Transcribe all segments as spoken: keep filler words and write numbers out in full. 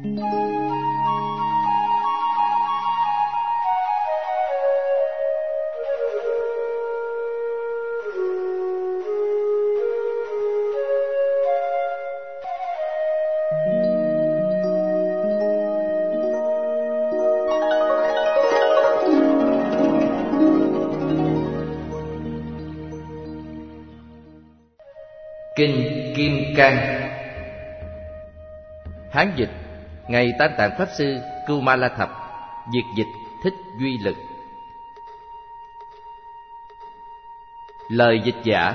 Kinh Kim Cang. Hán dịch ngày Tam Tạng Pháp Sư Cưu Ma La Thập, Việt dịch Thích Duy Lực. Lời dịch giả: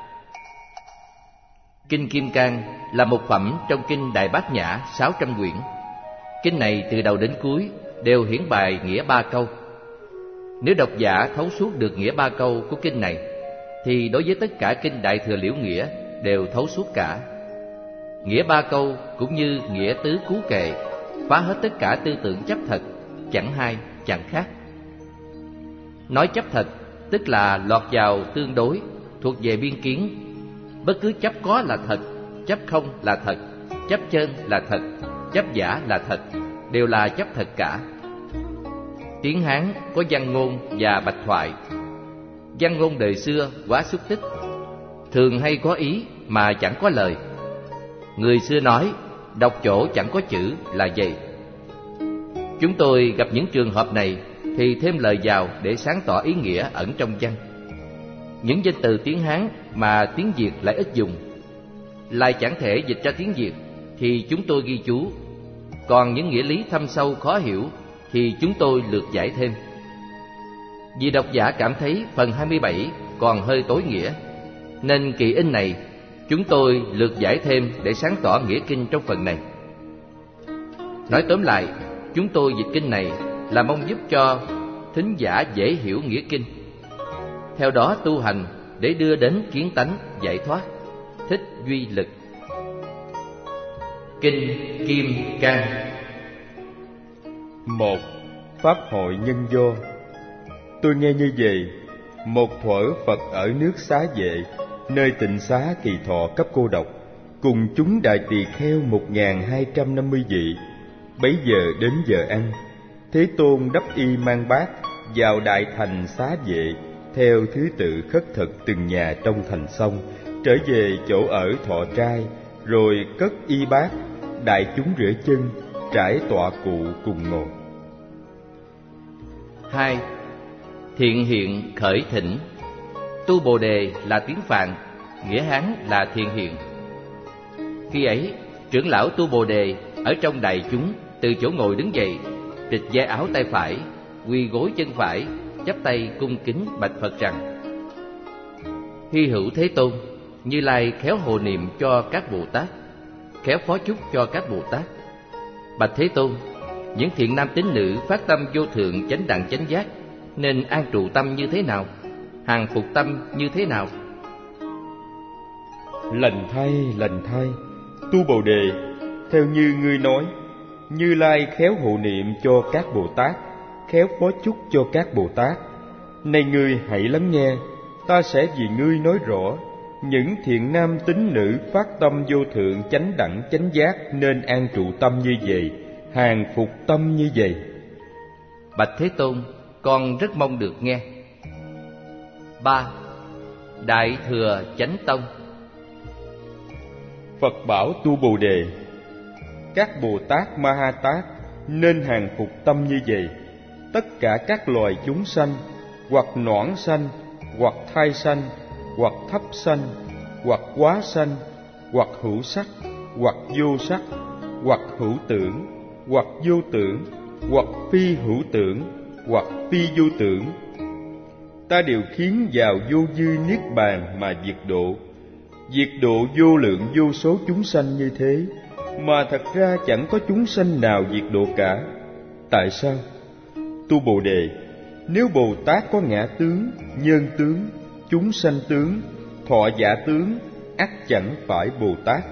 Kinh Kim Cang là một phẩm trong kinh Đại Bát Nhã sáu trăm quyển. Kinh này từ đầu đến cuối đều hiển bày nghĩa ba câu. Nếu độc giả thấu suốt được nghĩa ba câu của kinh này, thì đối với tất cả kinh Đại Thừa Liễu Nghĩa đều thấu suốt cả. Nghĩa ba câu cũng như nghĩa tứ cú kệ, phá hết tất cả tư tưởng chấp thật, chẳng hai chẳng khác. Nói chấp thật tức là lọt vào tương đối, thuộc về biên kiến. Bất cứ chấp có là thật, chấp không là thật, chấp chân là thật, chấp giả là thật, đều là chấp thật cả. Tiếng Hán có văn ngôn và bạch thoại. Văn ngôn đời xưa quá xúc tích, thường hay có ý mà chẳng có lời. Người xưa nói đọc chỗ chẳng có chữ là vậy. Chúng tôi gặp những trường hợp này thì thêm lời vào để sáng tỏ ý nghĩa ẩn trong văn. Những danh từ tiếng Hán mà tiếng Việt lại ít dùng, lại chẳng thể dịch ra tiếng Việt, thì chúng tôi ghi chú. Còn những nghĩa lý thâm sâu khó hiểu thì chúng tôi lược giải thêm. Vì độc giả cảm thấy phần hai mươi bảy còn hơi tối nghĩa, nên kỳ in này chúng tôi lược giải thêm để sáng tỏ nghĩa kinh trong phần này. Nói tóm lại, chúng tôi dịch kinh này là mong giúp cho thính giả dễ hiểu nghĩa kinh, theo đó tu hành để đưa đến kiến tánh giải thoát. Thích Duy Lực. Kinh Kim Cang. Một. Pháp hội nhân do. Tôi nghe như vậy: một thuở Phật ở nước Xá Vệ, nơi tịnh xá Kỳ Thọ cấp cô độc, cùng chúng đại tỳ kheo một nghìn hai trăm năm mươi vị. Bấy giờ đến giờ ăn, Thế Tôn đắp y mang bát vào đại thành Xá Vệ, theo thứ tự khất thực từng nhà trong thành xong, trở về chỗ ở thọ trai, rồi cất y bát, đại chúng rửa chân, trải tọa cụ cùng ngồi. Hai. Thiện hiện khởi thỉnh. Tu Bồ Đề là tiếng Phạn, nghĩa Hán là thiện hiện. Khi ấy, trưởng lão Tu Bồ Đề ở trong đại chúng từ chỗ ngồi đứng dậy, trịch vai áo tay phải, quỳ gối chân phải, chắp tay cung kính bạch Phật rằng: Hy hữu Thế Tôn, Như Lai khéo hộ niệm cho các Bồ Tát, khéo phó chúc cho các Bồ Tát. Bạch Thế Tôn, những thiện nam tín nữ phát tâm vô thượng chánh đẳng chánh giác nên an trụ tâm như thế nào? Hàng phục tâm như thế nào? Lành thay, lành thay, Tu Bồ Đề, theo như ngươi nói, Như Lai khéo hộ niệm cho các Bồ Tát, khéo phó chúc cho các Bồ Tát. Này ngươi hãy lắng nghe, ta sẽ vì ngươi nói rõ. Những thiện nam tín nữ phát tâm vô thượng chánh đẳng chánh giác nên an trụ tâm như vậy, hàng phục tâm như vậy. Bạch Thế Tôn, con rất mong được nghe. Ba. Đại Thừa Chánh Tông. Phật bảo Tu Bồ Đề: các Bồ Tát Ma Ha Tát nên hàng phục tâm như vậy. Tất cả các loài chúng sanh, hoặc noãn sanh, hoặc thai sanh, hoặc thấp sanh, hoặc quá sanh, hoặc hữu sắc, hoặc vô sắc, hoặc hữu tưởng, hoặc vô tưởng, hoặc phi hữu tưởng, hoặc phi vô tưởng, ta đều khiến vào vô dư niết bàn mà diệt độ. Diệt độ vô lượng vô số chúng sanh như thế, mà thật ra chẳng có chúng sanh nào diệt độ cả. Tại sao? Tu Bồ Đề, nếu Bồ Tát có ngã tướng, nhân tướng, chúng sanh tướng, thọ giả tướng, ắt chẳng phải Bồ Tát.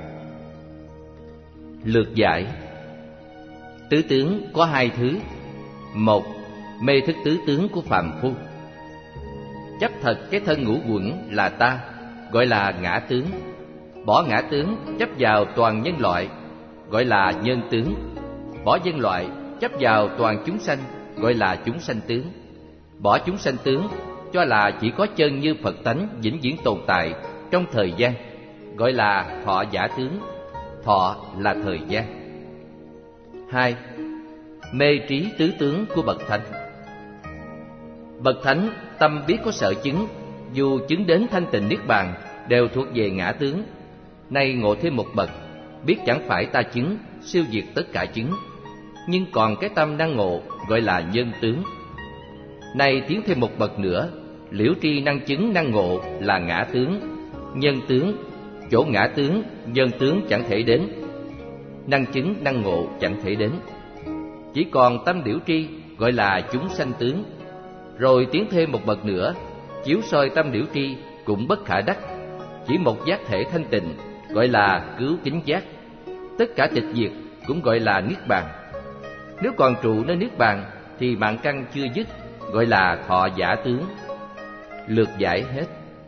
Lược giải. Tứ tướng có hai thứ. Một, mê thức tứ tướng của phàm phu. Chấp thật cái thân ngũ uẩn là ta, gọi là ngã tướng. Bỏ ngã tướng chấp vào toàn nhân loại, gọi là nhân tướng. Bỏ dân loại, chấp vào toàn chúng sanh, gọi là chúng sanh tướng. Bỏ chúng sanh tướng, cho là chỉ có chân như Phật tánh vĩnh viễn tồn tại trong thời gian, gọi là thọ giả tướng. Thọ là thời gian. Hai, mê trí tứ tướng của bậc thánh. Bậc thánh tâm biết có sở chứng, dù chứng đến thanh tịnh niết bàn đều thuộc về ngã tướng. Nay ngộ thêm một bậc, biết chẳng phải ta chứng, siêu diệt tất cả chứng, nhưng còn cái tâm năng ngộ gọi là nhân tướng. Nay tiến thêm một bậc nữa, liễu tri năng chứng năng ngộ là ngã tướng, nhân tướng. Chỗ ngã tướng, nhân tướng chẳng thể đến, năng chứng năng ngộ chẳng thể đến. Chỉ còn tâm liễu tri gọi là chúng sanh tướng. Rồi tiến thêm một bậc nữa, chiếu soi tâm liễu tri cũng bất khả đắc. Chỉ một giác thể thanh tịnh gọi là cứu kính giác. Tất cả tịch diệt cũng gọi là niết bàn. Nếu còn trụ nơi niết bàn thì mạng căn chưa dứt, gọi là thọ giả tướng. Lược giải hết.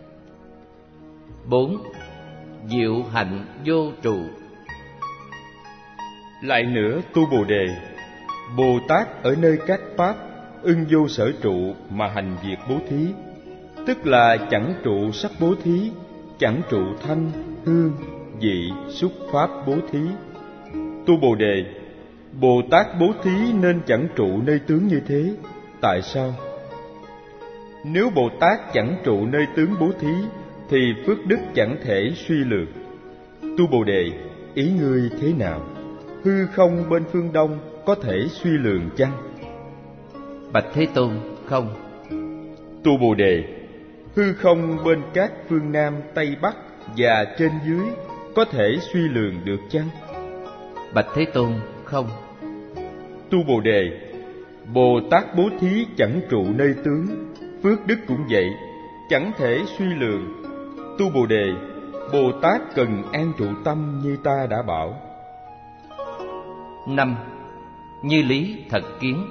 Bốn, diệu hạnh vô trụ. Lại nữa tu Bồ Đề, Bồ Tát ở nơi các pháp ưng vô sở trụ mà hành việc bố thí, tức là chẳng trụ sắc bố thí, chẳng trụ thanh, hương, vị, xúc pháp bố thí. Tu Bồ Đề, Bồ Tát bố thí nên chẳng trụ nơi tướng như thế. Tại sao? Nếu Bồ Tát chẳng trụ nơi tướng bố thí thì phước đức chẳng thể suy lược. Tu Bồ Đề, ý ngươi thế nào? Hư không bên phương Đông có thể suy lường chăng? Bạch Thế Tôn, không. Tu Bồ Đề, hư không bên các phương Nam, Tây, Bắc và trên dưới có thể suy lường được chăng? Bạch Thế Tôn, không. Tu Bồ Đề, Bồ Tát bố thí chẳng trụ nơi tướng, phước đức cũng vậy, chẳng thể suy lường. Tu Bồ Đề, Bồ Tát cần an trụ tâm như ta đã bảo. Năm, như lý thật kiến.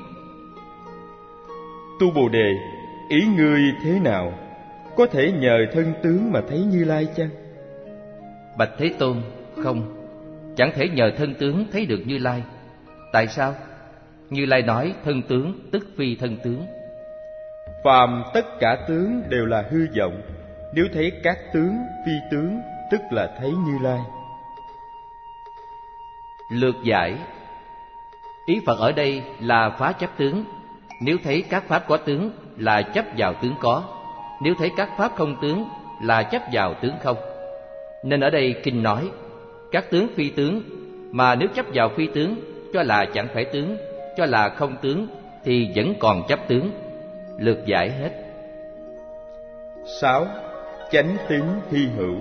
Tu Bồ Đề, ý ngươi thế nào? Có thể nhờ thân tướng mà thấy Như Lai chăng? Bạch Thế Tôn, không. Chẳng thể nhờ thân tướng thấy được Như Lai. Tại sao? Như Lai nói thân tướng tức phi thân tướng. Phàm tất cả tướng đều là hư vọng. Nếu thấy các tướng phi tướng, tức là thấy Như Lai. Lược giải. Ý Phật ở đây là phá chấp tướng. Nếu thấy các pháp có tướng là chấp vào tướng có, nếu thấy các pháp không tướng là chấp vào tướng không. Nên ở đây kinh nói các tướng phi tướng, mà nếu chấp vào phi tướng cho là chẳng phải tướng, cho là không tướng thì vẫn còn chấp tướng. Lược giải hết. Sáu, chánh tín hy hữu.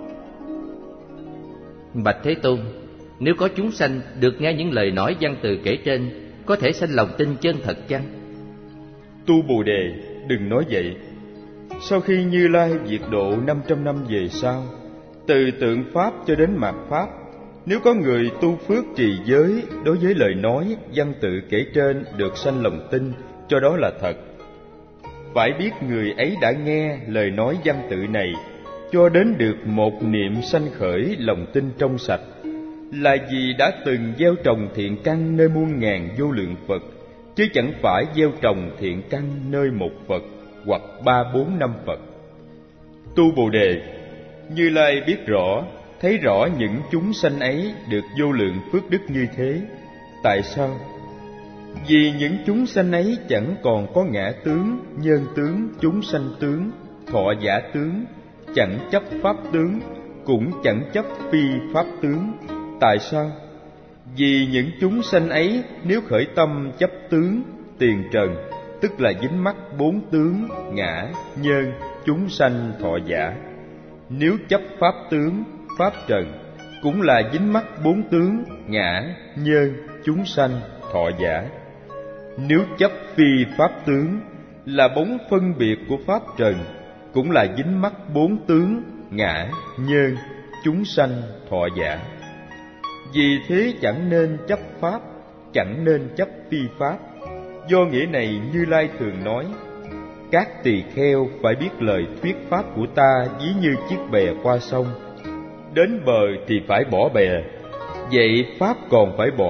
Bạch Thế Tôn, nếu có chúng sanh được nghe những lời nói văn từ kể trên, có thể sanh lòng tin chân thật chăng? Tu Bồ Đề, đừng nói vậy. Sau khi Như Lai diệt độ năm trăm năm về sau, từ tượng pháp cho đến mạt pháp, nếu có người tu phước trì giới đối với lời nói văn tự kể trên được sanh lòng tin, cho đó là thật. Phải biết người ấy đã nghe lời nói văn tự này cho đến được một niệm sanh khởi lòng tin trong sạch, là vì đã từng gieo trồng thiện căn nơi muôn ngàn vô lượng Phật, chứ chẳng phải gieo trồng thiện căn nơi một Phật hoặc ba bốn năm Phật. Tu Bồ Đề, Như Lai biết rõ, thấy rõ những chúng sanh ấy được vô lượng phước đức như thế. Tại sao? Vì những chúng sanh ấy chẳng còn có ngã tướng, nhân tướng, chúng sanh tướng, thọ giả tướng, chẳng chấp pháp tướng, cũng chẳng chấp phi pháp tướng. Tại sao? Vì những chúng sanh ấy nếu khởi tâm chấp tướng, tiền trần, tức là dính mắc bốn tướng, ngã, nhân, chúng sanh, thọ giả. Nếu chấp pháp tướng, pháp trần, cũng là dính mắc bốn tướng, ngã, nhân, chúng sanh, thọ giả. Nếu chấp phi pháp tướng, là bóng phân biệt của pháp trần, cũng là dính mắc bốn tướng, ngã, nhân, chúng sanh, thọ giả. Vì thế chẳng nên chấp pháp, chẳng nên chấp phi pháp. Do nghĩa này Như Lai thường nói, các tỳ kheo phải biết lời thuyết pháp của ta ví như chiếc bè qua sông, đến bờ thì phải bỏ bè. Vậy pháp còn phải bỏ,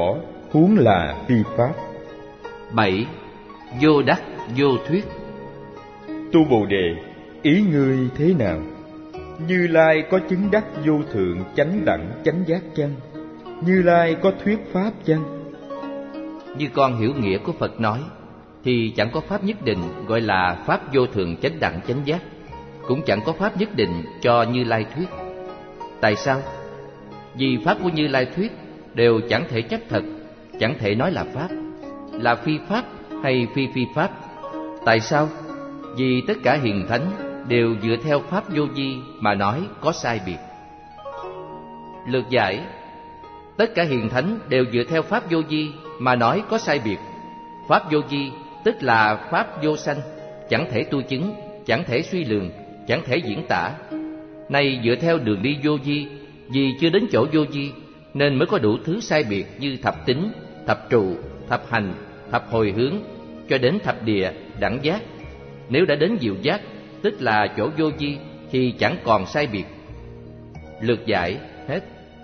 huống là phi pháp. Bảy. Vô đắc vô thuyết. Tu Bồ Đề, ý ngươi thế nào? Như Lai có chứng đắc vô thượng chánh đẳng chánh giác chăng? Như Lai có thuyết pháp chăng? Như con hiểu nghĩa của Phật nói, thì chẳng có pháp nhất định gọi là pháp vô thượng chánh đẳng chánh giác, cũng chẳng có pháp nhất định cho Như Lai thuyết. Tại sao? Vì pháp của Như Lai thuyết đều chẳng thể chấp thật, chẳng thể nói là pháp, là phi pháp hay phi phi pháp. Tại sao? Vì tất cả hiền thánh đều dựa theo pháp vô vi mà nói có sai biệt. Lược giải: tất cả hiền thánh đều dựa theo pháp vô vi mà nói có sai biệt. Pháp vô vi tức là pháp vô sanh, chẳng thể tu chứng, chẳng thể suy lường, chẳng thể diễn tả. Nay dựa theo đường đi vô vi, vì chưa đến chỗ vô vi nên mới có đủ thứ sai biệt như thập tính, thập trụ, thập hành, thập hồi hướng, cho đến thập địa, đẳng giác. Nếu đã đến diệu giác, tức là chỗ vô vi, thì chẳng còn sai biệt. Lược giải hết.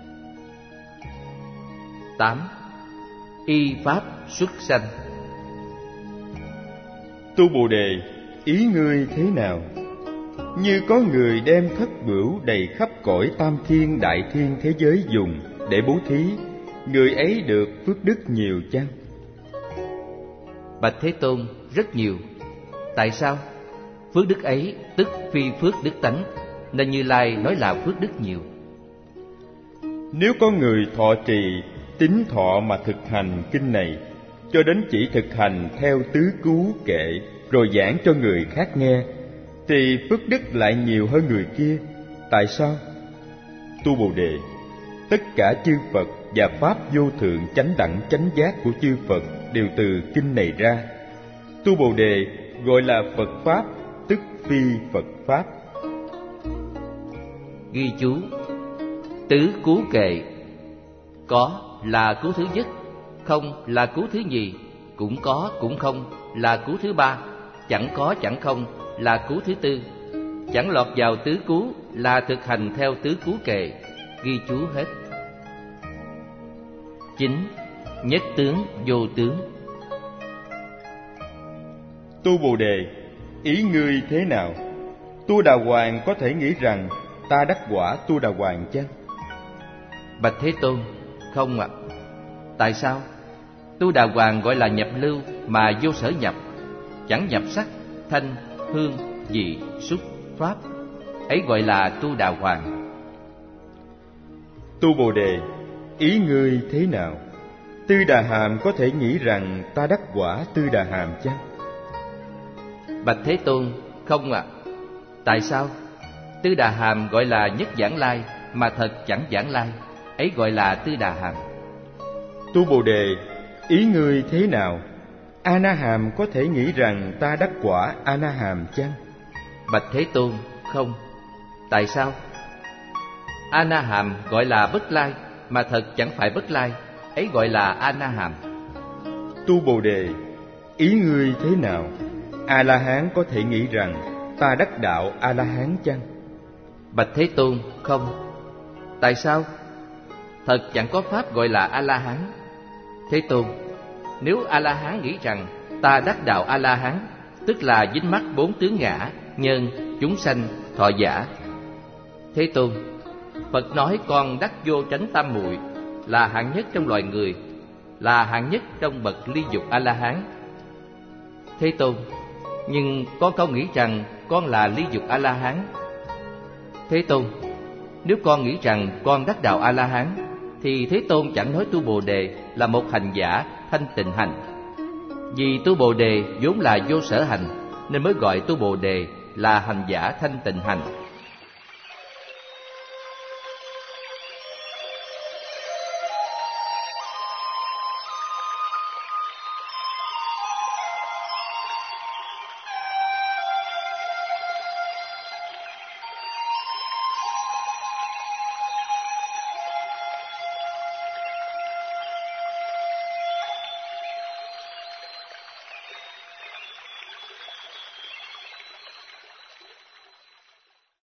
Tám. Y pháp xuất sanh. Tu Bồ Đề, ý ngươi thế nào? Như có người đem thất bửu đầy khắp cõi tam thiên đại thiên thế giới dùng để bố thí, người ấy được phước đức nhiều chăng? Bạch Thế Tôn, rất nhiều. Tại sao? Phước đức ấy tức phi phước đức tánh, nên Như Lai nói là phước đức nhiều. Nếu có người thọ trì, tín thọ mà thực hành kinh này, cho đến chỉ thực hành theo tứ cứu kệ, rồi giảng cho người khác nghe, thì phước đức lại nhiều hơn người kia. Tại sao? Tu Bồ Đề, tất cả chư Phật và pháp vô thượng chánh đẳng chánh giác của chư Phật đều từ kinh này ra. Tu Bồ Đề gọi là Phật pháp, tức phi Phật pháp. Ghi chú: tứ cứu kệ. Có là cứu thứ nhất, không là cứu thứ nhì, cũng có cũng không là cứu thứ ba, chẳng có chẳng không là cứu thứ tư. Chẳng lọt vào tứ cứu là thực hành theo tứ cứu kệ. Ghi chú hết. Chín. Nhất tướng vô tướng. Tu Bồ Đề, ý ngươi thế nào? Tu Đà Hoàng có thể nghĩ rằng ta đắc quả Tu Đà Hoàng chăng? Bạch Thế Tôn, không ạ. À. Tại sao? Tu Đà Hoàng gọi là nhập lưu mà vô sở nhập, chẳng nhập sắc, thanh, hương, vị, xúc, pháp, ấy gọi là Tu Đà Hoàng. Tu Bồ Đề, ý ngươi thế nào? Tư Đà Hàm có thể nghĩ rằng ta đắc quả Tư Đà Hàm chăng? Bạch Thế Tôn, không ạ. À. Tại sao? Tư Đà Hàm gọi là nhất giảng lai, mà thật chẳng giảng lai, ấy gọi là Tư Đà Hàm. Tu Bồ Đề, ý ngươi thế nào? A Na Hàm có thể nghĩ rằng ta đắc quả A Na Hàm chăng? Bạch Thế Tôn, không. Tại sao? A Na Hàm gọi là bất lai, mà thật chẳng phải bất lai, ấy gọi là A Na Hàm. Tu Bồ Đề, ý ngươi thế nào? A La Hán có thể nghĩ rằng ta đắc đạo A La Hán chăng? Bạch Thế Tôn, không. Tại sao? Thật chẳng có pháp gọi là A La Hán. Thế Tôn, nếu A La Hán nghĩ rằng ta đắc đạo A La Hán, tức là dính mắc bốn tướng ngã, nhân, chúng sanh, thọ giả. Thế Tôn, Phật nói con đắc vô tránh tam muội, là hạng nhất trong loài người, là hạng nhất trong bậc ly dục A La Hán. Thế Tôn, nhưng con không nghĩ rằng con là ly dục A La Hán. Thế Tôn, nếu con nghĩ rằng con đắc đạo A La Hán, thì Thế Tôn chẳng nói Tu Bồ Đề là một hành giả thanh tịnh hành. Vì Tu Bồ Đề vốn là vô sở hành, nên mới gọi Tu Bồ Đề là hành giả thanh tịnh hành.